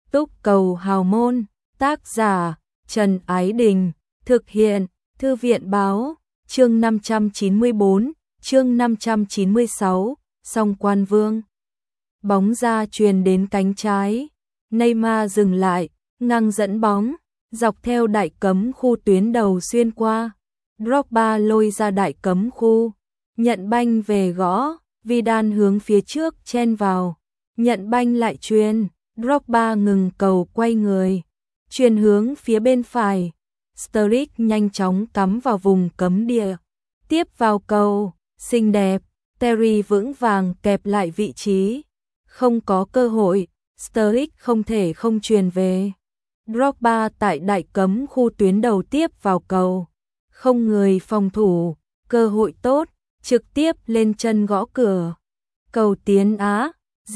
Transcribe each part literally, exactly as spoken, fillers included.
Túc cầu hào môn, tác giả Trần Ái Đình, thực hiện Thư viện báo, chương năm trăm chín mươi tư, chương năm trăm chín mươi sáu, Song Quan Vương. Bóng ra truyền đến cánh trái, Neymar dừng lại, ngang dẫn bóng, dọc theo đại cấm khu tuyến đầu xuyên qua. Drogba lôi ra đại cấm khu, nhận banh về gõ, Vidal hướng phía trước chen vào, nhận banh lại truyền, Drogba ngừng cầu quay người, truyền hướng phía bên phải. Sturridge nhanh chóng cắm vào vùng cấm địa, tiếp vào cầu, xinh đẹp, Terry vững vàng kẹp lại vị trí, không có cơ hội, Sturridge không thể không truyền về. Drogba tại đại cấm khu tuyến đầu tiếp vào cầu, không người phòng thủ, cơ hội tốt, trực tiếp lên chân gõ cửa. Cầu tiến Á,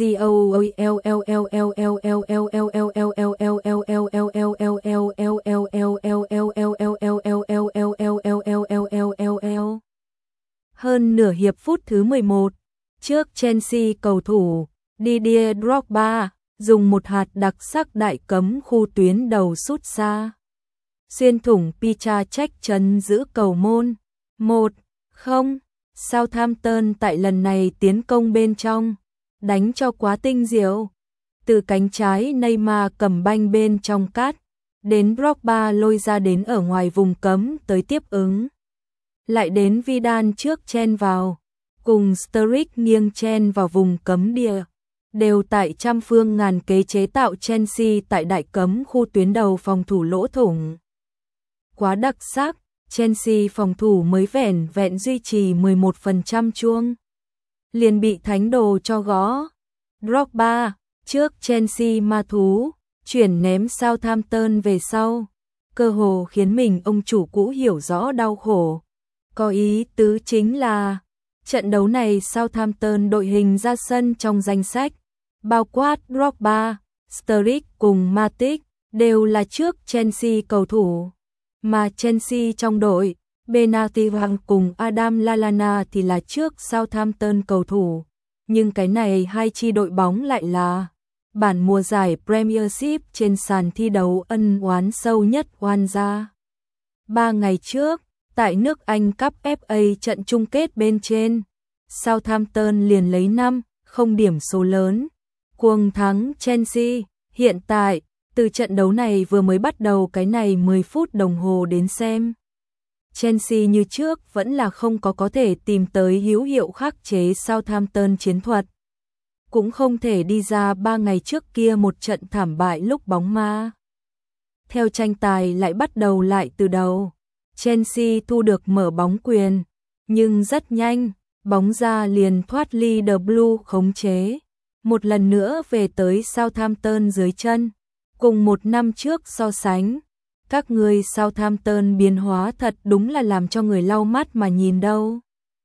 hơn nửa hiệp phút thứ mười một, trước Chelsea cầu thủ Didier Drogba dùng một hạt đặc sắc đại cấm khu tuyến đầu sút xa, xuyên thủng Picha trách chấn giữ cầu môn. Một không, Southampton tại lần này tiến công bên trong, đánh cho quá tinh diệu. Từ cánh trái Neymar cầm banh bên trong cắt, đến Drogba lôi ra đến ở ngoài vùng cấm tới tiếp ứng. Lại đến Vidal trước chen vào, cùng Sturridge nghiêng chen vào vùng cấm địa, đều tại trăm phương ngàn kế chế tạo Chelsea tại đại cấm khu tuyến đầu phòng thủ lỗ thủng. Quá đặc sắc, Chelsea phòng thủ mới vẻn vẹn duy trì mười một phần trăm chuông, liền bị thánh đồ cho gõ. Drogba, trước Chelsea ma thú, chuyển ném Southampton về sau, cơ hồ khiến mình ông chủ cũ hiểu rõ đau khổ. Có ý tứ chính là, trận đấu này Southampton đội hình ra sân trong danh sách, bao quát Drogba, Sturridge cùng Matic, đều là trước Chelsea cầu thủ. Mà Chelsea trong đội, Benatia cùng Adam Lallana thì là trước Southampton cầu thủ. Nhưng cái này hai chi đội bóng lại là bản mùa giải Premiership trên sàn thi đấu ân oán sâu nhất oan gia. Ba ngày trước, tại nước Anh Cup ép a trận chung kết bên trên, Southampton liền lấy năm không điểm số lớn, cuồng thắng Chelsea. Hiện tại, từ trận đấu này vừa mới bắt đầu cái này mười phút đồng hồ đến xem, Chelsea như trước vẫn là không có có thể tìm tới hữu hiệu khắc chế Southampton chiến thuật. Cũng không thể đi ra ba ngày trước kia một trận thảm bại lúc bóng ma. Theo tranh tài lại bắt đầu lại từ đầu, Chelsea thu được mở bóng quyền, nhưng rất nhanh, bóng ra liền thoát ly The Blue khống chế, một lần nữa về tới Southampton dưới chân. Cùng một năm trước so sánh, các người Southampton biến hóa thật đúng là làm cho người lau mắt mà nhìn đâu.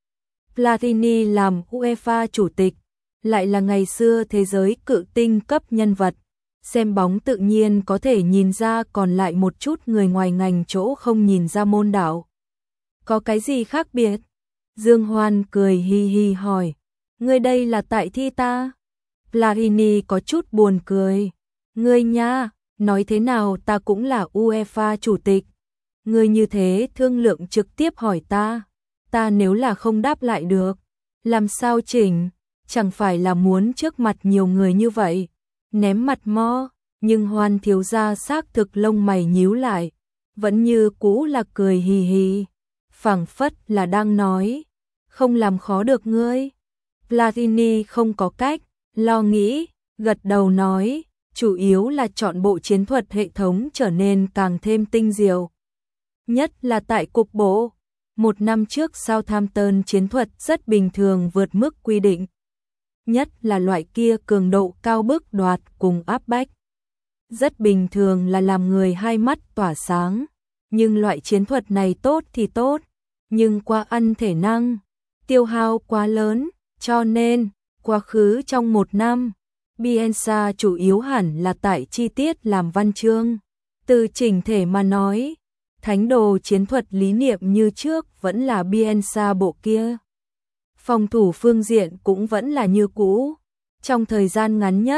Platini làm UEFA chủ tịch, lại là ngày xưa thế giới cự tinh cấp nhân vật, xem bóng tự nhiên có thể nhìn ra còn lại một chút người ngoài ngành chỗ không nhìn ra môn đạo. Có cái gì khác biệt? Dương Hoan cười hi hi hỏi, ngươi đây là tại thi ta? Platini có chút buồn cười. Ngươi nha, nói thế nào ta cũng là UEFA chủ tịch. Ngươi như thế thương lượng trực tiếp hỏi ta, ta nếu là không đáp lại được, làm sao chỉnh, chẳng phải là muốn trước mặt nhiều người như vậy, ném mặt mo. Nhưng Hoan thiếu gia xác thực lông mày nhíu lại, vẫn như cũ là cười hì hì, phảng phất là đang nói, không làm khó được ngươi. Platini không có cách, lo nghĩ, gật đầu nói, chủ yếu là chọn bộ chiến thuật hệ thống trở nên càng thêm tinh diệu. Nhất là tại cục bộ, một năm trước Southampton chiến thuật rất bình thường vượt mức quy định. Nhất là loại kia cường độ cao bức đoạt cùng áp bách. Rất bình thường là làm người hai mắt tỏa sáng. Nhưng loại chiến thuật này tốt thì tốt, nhưng quá ăn thể năng, tiêu hao quá lớn, cho nên, quá khứ trong một năm, Bielsa chủ yếu hẳn là tại chi tiết làm văn chương. Từ chỉnh thể mà nói, thánh đồ chiến thuật lý niệm như trước vẫn là Bielsa bộ kia. Phòng thủ phương diện cũng vẫn là như cũ. Trong thời gian ngắn nhất,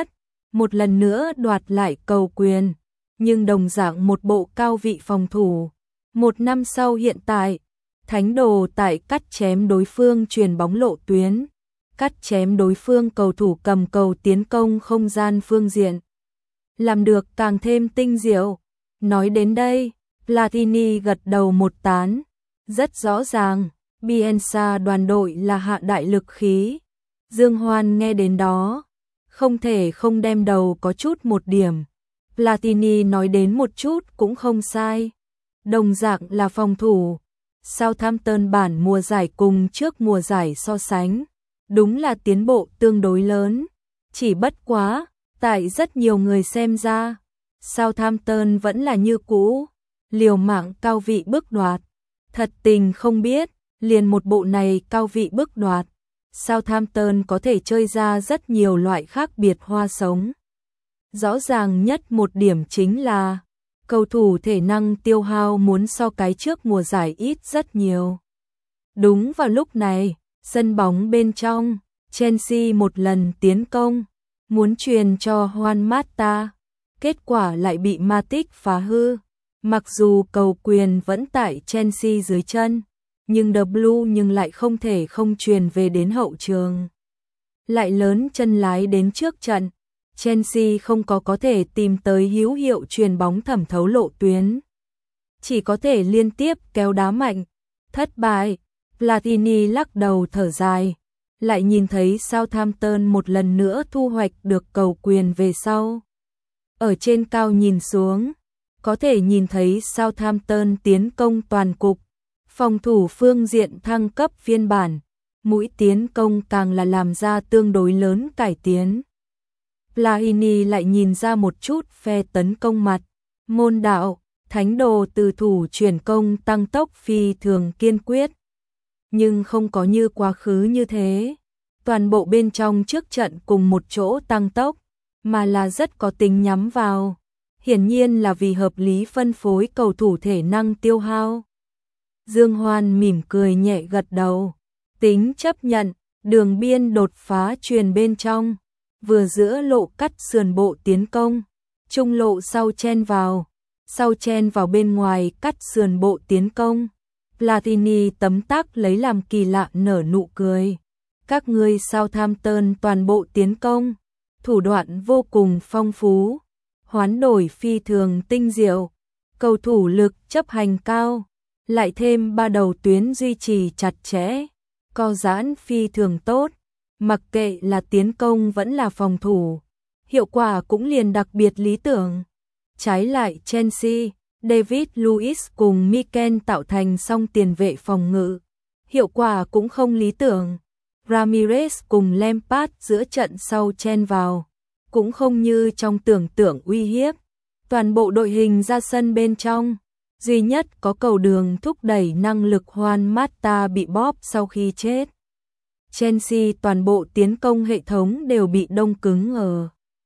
một lần nữa đoạt lại cầu quyền, nhưng đồng dạng một bộ cao vị phòng thủ. Một năm sau hiện tại, Thánh Đồ tại cắt chém đối phương chuyền bóng lộ tuyến, cắt chém đối phương cầu thủ cầm cầu tiến công không gian phương diện. Làm được càng thêm tinh diệu. Nói đến đây, Platini gật đầu một tán. Rất rõ ràng, Bielsa đoàn đội là hạ đại lực khí. Dương Hoan nghe đến đó, không thể không đem đầu có chút một điểm. Platini nói đến một chút cũng không sai. Đồng dạng là phòng thủ. Southampton bản mùa giải cùng trước mùa giải so sánh, đúng là tiến bộ tương đối lớn. Chỉ bất quá, tại rất nhiều người xem ra, Southampton vẫn là như cũ, liều mạng cao vị bước đoạt. Thật tình không biết, liền một bộ này cao vị bước đoạt, Southampton có thể chơi ra rất nhiều loại khác biệt hoa sống. Rõ ràng nhất một điểm chính là cầu thủ thể năng tiêu hao muốn so cái trước mùa giải ít rất nhiều. Đúng vào lúc này, sân bóng bên trong, Chelsea một lần tiến công, muốn truyền cho Juan Mata, kết quả lại bị Matic phá hư. Mặc dù cầu quyền vẫn tại Chelsea dưới chân, nhưng The Blue nhưng lại không thể không truyền về đến hậu trường. Lại lớn chân lái đến trước trận, Chelsea không có có thể tìm tới hữu hiệu truyền bóng thẩm thấu lộ tuyến. Chỉ có thể liên tiếp kéo đá mạnh, thất bại. Platini lắc đầu thở dài, lại nhìn thấy Southampton một lần nữa thu hoạch được cầu quyền về sau. Ở trên cao nhìn xuống, có thể nhìn thấy Southampton tiến công toàn cục, phòng thủ phương diện thăng cấp phiên bản, mũi tiến công càng là làm ra tương đối lớn cải tiến. Platini lại nhìn ra một chút phe tấn công mặt, môn đạo, Thánh Đồ từ thủ chuyển công tăng tốc phi thường kiên quyết. Nhưng không có như quá khứ như thế, toàn bộ bên trong trước trận cùng một chỗ tăng tốc, mà là rất có tính nhắm vào. Hiển nhiên là vì hợp lý phân phối cầu thủ thể năng tiêu hao. Dương Hoan mỉm cười nhẹ gật đầu, tính chấp nhận, đường biên đột phá truyền bên trong, vừa giữa lộ cắt sườn bộ tiến công, trung lộ sau chen vào, sau chen vào bên ngoài cắt sườn bộ tiến công. Platini tấm tắc lấy làm kỳ lạ nở nụ cười. Các ngươi Southampton toàn bộ tiến công, thủ đoạn vô cùng phong phú, hoán đổi phi thường tinh diệu, cầu thủ lực chấp hành cao, lại thêm ba đầu tuyến duy trì chặt chẽ, co giãn phi thường tốt, mặc kệ là tiến công vẫn là phòng thủ, hiệu quả cũng liền đặc biệt lý tưởng. Trái lại Chelsea, David Luiz cùng Mikel tạo thành song tiền vệ phòng ngự, hiệu quả cũng không lý tưởng. Ramirez cùng Lampard giữa trận sau chen vào, cũng không như trong tưởng tượng uy hiếp. Toàn bộ đội hình ra sân bên trong, duy nhất có cầu đường thúc đẩy năng lực Juan Mata bị bóp sau khi chết. Chelsea toàn bộ tiến công hệ thống đều bị đông cứng ở,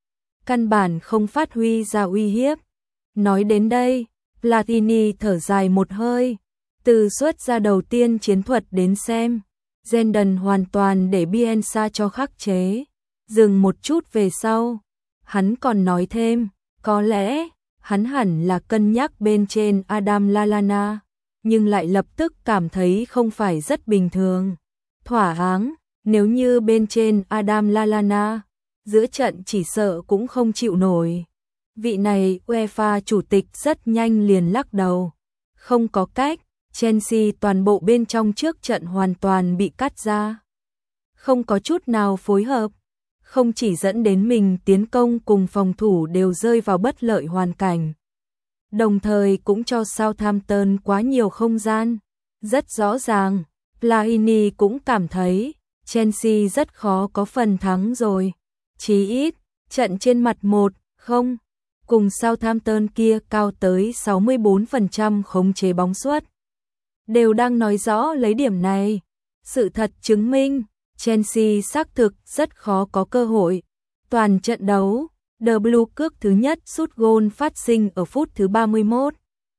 căn bản không phát huy ra uy hiếp. Nói đến đây, Platini thở dài một hơi, từ xuất ra đầu tiên chiến thuật đến xem, Zidane hoàn toàn để Bielsa cho khắc chế. Dừng một chút về sau, hắn còn nói thêm, có lẽ hắn hẳn là cân nhắc bên trên Adam Lallana, nhưng lại lập tức cảm thấy không phải rất bình thường. Thỏa áng, nếu như bên trên Adam Lallana, giữa trận chỉ sợ cũng không chịu nổi. Vị này UEFA chủ tịch rất nhanh liền lắc đầu. Không có cách, Chelsea toàn bộ bên trong trước trận hoàn toàn bị cắt ra. Không có chút nào phối hợp, không chỉ dẫn đến mình tiến công cùng phòng thủ đều rơi vào bất lợi hoàn cảnh, đồng thời cũng cho Southampton quá nhiều không gian. Rất rõ ràng, Platini cũng cảm thấy Chelsea rất khó có phần thắng rồi. Chí ít, trận trên mặt một không cùng Southampton kia cao tới sáu mươi bốn phần trăm khống chế bóng suất, đều đang nói rõ lấy điểm này. Sự thật chứng minh, Chelsea xác thực rất khó có cơ hội. Toàn trận đấu, The Blue cước thứ nhất sút gôn phát sinh ở phút thứ ba mươi mốt.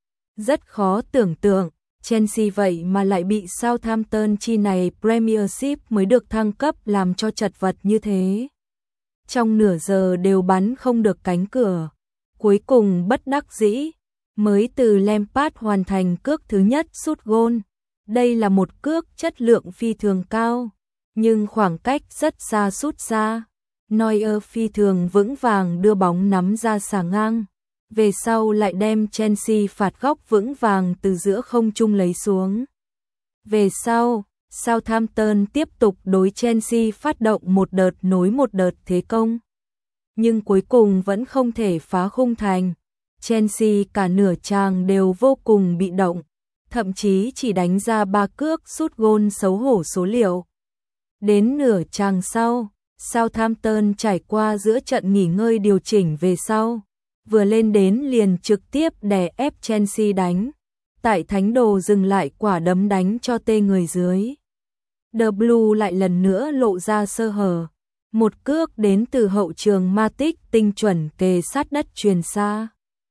Rất khó tưởng tượng, Chelsea vậy mà lại bị Southampton chi này Premiership mới được thăng cấp làm cho chật vật như thế. trong nửa giờ đều bắn không được cánh cửa. Cuối cùng bất đắc dĩ, mới từ Lampard hoàn thành cước thứ nhất sút gôn. Đây là một cước chất lượng phi thường cao, nhưng khoảng cách rất xa sút ra. Neuer phi thường vững vàng đưa bóng nắm ra xà ngang, về sau lại đem Chelsea phạt góc vững vàng từ giữa không trung lấy xuống. Về sau, Southampton tiếp tục đối Chelsea phát động một đợt nối một đợt thế công, nhưng cuối cùng vẫn không thể phá khung thành. Chelsea cả nửa chàng đều vô cùng bị động, thậm chí chỉ đánh ra ba cước sút gôn xấu hổ số liệu. Đến nửa chàng sau, Southampton trải qua giữa trận nghỉ ngơi điều chỉnh về sau, vừa lên đến liền trực tiếp đè ép Chelsea đánh. Tại Thánh Đồ dừng lại quả đấm đánh cho tê người dưới. The Blue lại lần nữa lộ ra sơ hở. Một cước đến từ hậu trường Matic tinh chuẩn kề sát đất truyền xa.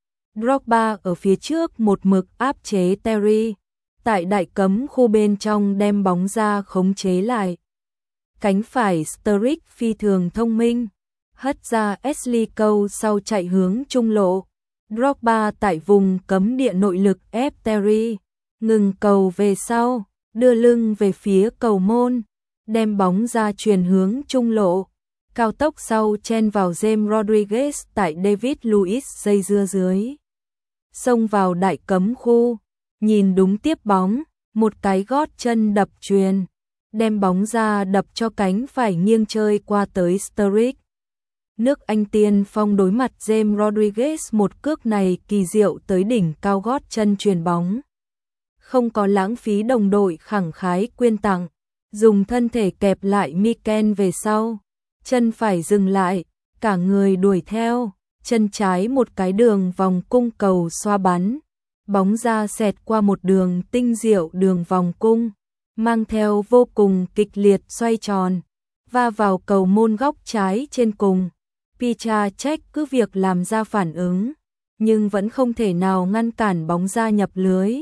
Drogba ở phía trước một mực áp chế Terry. Tại đại cấm khu bên trong đem bóng ra khống chế lại. Cánh phải Sturridge phi thường thông minh, hất ra Ashley Cole sau chạy hướng trung lộ. Drogba tại vùng cấm địa nội lực ép Terry, ngừng cầu về sau, đưa lưng về phía cầu môn, đem bóng ra truyền hướng trung lộ. Cao tốc sau chen vào James Rodriguez tại David Luiz dây dưa dưới. Xông vào đại cấm khu, nhìn đúng tiếp bóng, một cái gót chân đập truyền, đem bóng ra đập cho cánh phải nghiêng chơi qua tới Sturridge. Nước Anh tiên phong đối mặt James Rodriguez, một cước này kỳ diệu tới đỉnh cao gót chân truyền bóng. Không có lãng phí đồng đội khẳng khái quyên tặng, dùng thân thể kẹp lại Mikel về sau, chân phải dừng lại, cả người đuổi theo, chân trái một cái đường vòng cung cầu xoa bắn, bóng ra xẹt qua một đường tinh diệu đường vòng cung, mang theo vô cùng kịch liệt xoay tròn, va vào cầu môn góc trái trên cùng. Petr Cech cứ việc làm ra phản ứng, nhưng vẫn không thể nào ngăn cản bóng ra nhập lưới.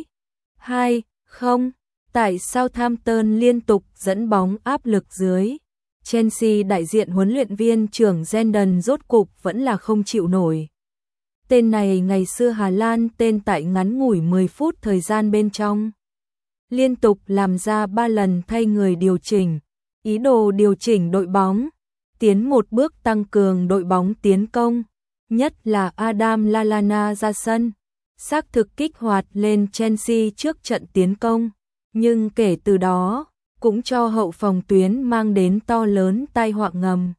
hai không, tại Southampton liên tục dẫn bóng áp lực dưới, Chelsea đại diện huấn luyện viên trưởng Zidane rốt cục vẫn là không chịu nổi. Tên này ngày xưa Hà Lan tên tại ngắn ngủi mười phút thời gian bên trong, liên tục làm ra ba lần thay người điều chỉnh, ý đồ điều chỉnh đội bóng, tiến một bước tăng cường đội bóng tiến công, nhất là Adam Lallana ra sân, xác thực kích hoạt lên Chelsea trước trận tiến công, nhưng kể từ đó, cũng cho hậu phòng tuyến mang đến to lớn tai họa ngầm.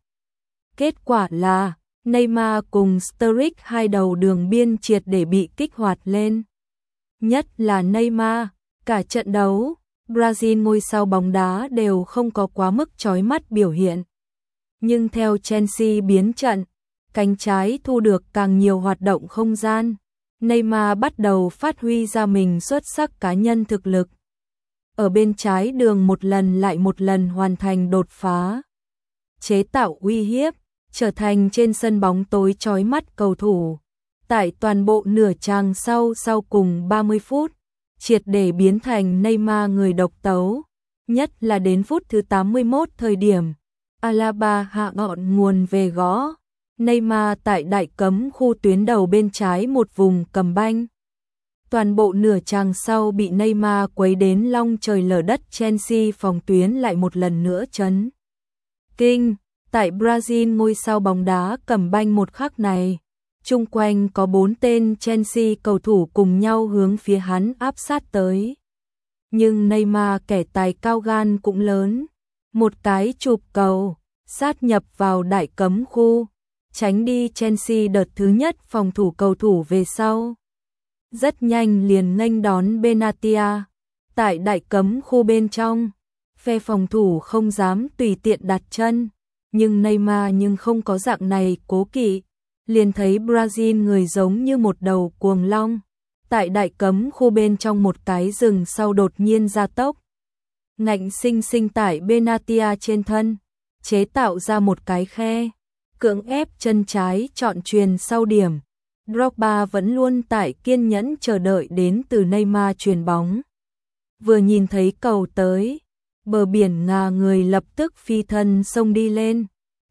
Kết quả là, Neymar cùng Sturridge hai đầu đường biên triệt để bị kích hoạt lên. Nhất là Neymar, cả trận đấu, Brazil ngôi sao bóng đá đều không có quá mức chói mắt biểu hiện. Nhưng theo Chelsea biến trận, cánh trái thu được càng nhiều hoạt động không gian, Neymar bắt đầu phát huy ra mình xuất sắc cá nhân thực lực. Ở bên trái đường một lần lại một lần hoàn thành đột phá, chế tạo uy hiếp, trở thành trên sân bóng tối chói mắt cầu thủ. Tại toàn bộ nửa chàng sau sau cùng ba mươi phút, triệt để biến thành Neymar người độc tấu, nhất là đến phút thứ tám mươi mốt thời điểm. Alaba hạ ngọn nguồn về gõ, Neymar tại đại cấm khu tuyến đầu bên trái một vùng cầm banh. Toàn bộ nửa chàng sau bị Neymar quấy đến long trời lở đất, Chelsea phòng tuyến lại một lần nữa chấn kinh. Tại Brazil ngôi sao bóng đá cầm banh một khắc này, chung quanh có bốn tên Chelsea cầu thủ cùng nhau hướng phía hắn áp sát tới. Nhưng Neymar kẻ tài cao gan cũng lớn, một cái chụp cầu, sát nhập vào đại cấm khu, tránh đi Chelsea đợt thứ nhất phòng thủ cầu thủ về sau. Rất nhanh liền nghênh đón Benatia, tại đại cấm khu bên trong, phe phòng thủ không dám tùy tiện đặt chân, nhưng Neymar nhưng không có dạng này cố kỵ, liền thấy Brazil người giống như một đầu cuồng long, tại đại cấm khu bên trong một cái rừng sau đột nhiên gia tốc, ngạnh sinh sinh tải Benatia trên thân, chế tạo ra một cái khe, cưỡng ép chân trái chọn truyền sau điểm. Drogba vẫn luôn tại kiên nhẫn chờ đợi đến từ Neymar truyền bóng. Vừa nhìn thấy cầu tới, bờ biển ngà người lập tức phi thân xông đi lên,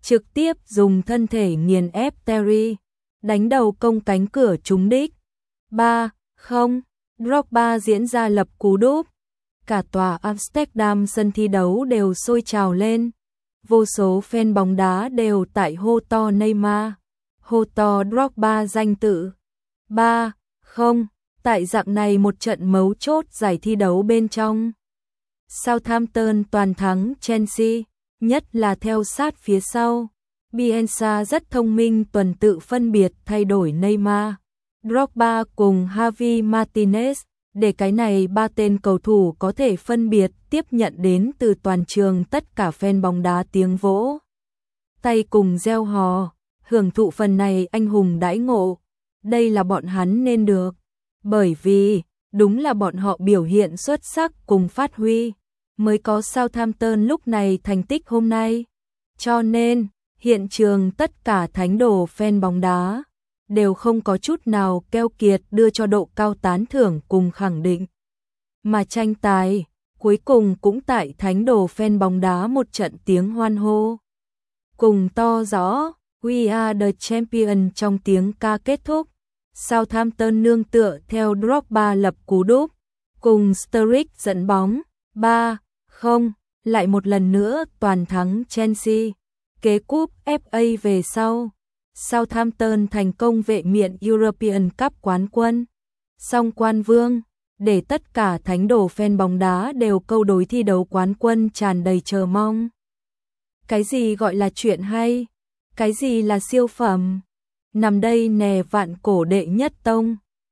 trực tiếp dùng thân thể nghiền ép Terry, đánh đầu công cánh cửa trúng đích. ba không, Drogba diễn ra lập cú đúp. Cả tòa Amsterdam sân thi đấu đều sôi trào lên. Vô số fan bóng đá đều tại hô to Neymar, hô to Drogba danh tự. ba không, tại dạng này một trận mấu chốt giải thi đấu bên trong. Southampton toàn thắng Chelsea, nhất là theo sát phía sau. Bielsa rất thông minh tuần tự phân biệt thay đổi Neymar, Drogba cùng Javi Martinez, để cái này ba tên cầu thủ có thể phân biệt tiếp nhận đến từ toàn trường tất cả fan bóng đá tiếng vỗ tay cùng reo hò, hưởng thụ phần này anh hùng đãi ngộ. Đây là bọn hắn nên được, bởi vì đúng là bọn họ biểu hiện xuất sắc cùng phát huy mới có Southampton lúc này thành tích hôm nay. Cho nên, hiện trường tất cả thánh đồ fan bóng đá đều không có chút nào keo kiệt đưa cho độ cao tán thưởng cùng khẳng định. Mà tranh tài, cuối cùng cũng tại thánh đồ fan bóng đá một trận tiếng hoan hô. Cùng to rõ, We are the champion trong tiếng ca kết thúc. Southampton nương tựa theo Drogba lập cú đúp, cùng Sturridge dẫn bóng. ba không, lại một lần nữa toàn thắng Chelsea. Kế cúp ép a về sau, Southampton thành công vệ miện European Cup quán quân, song quan vương, để tất cả thánh đồ fan bóng đá đều câu đối thi đấu quán quân tràn đầy chờ mong. Cái gì gọi là chuyện hay? Cái gì là siêu phẩm? Nằm đây nè vạn cổ đệ nhất tông.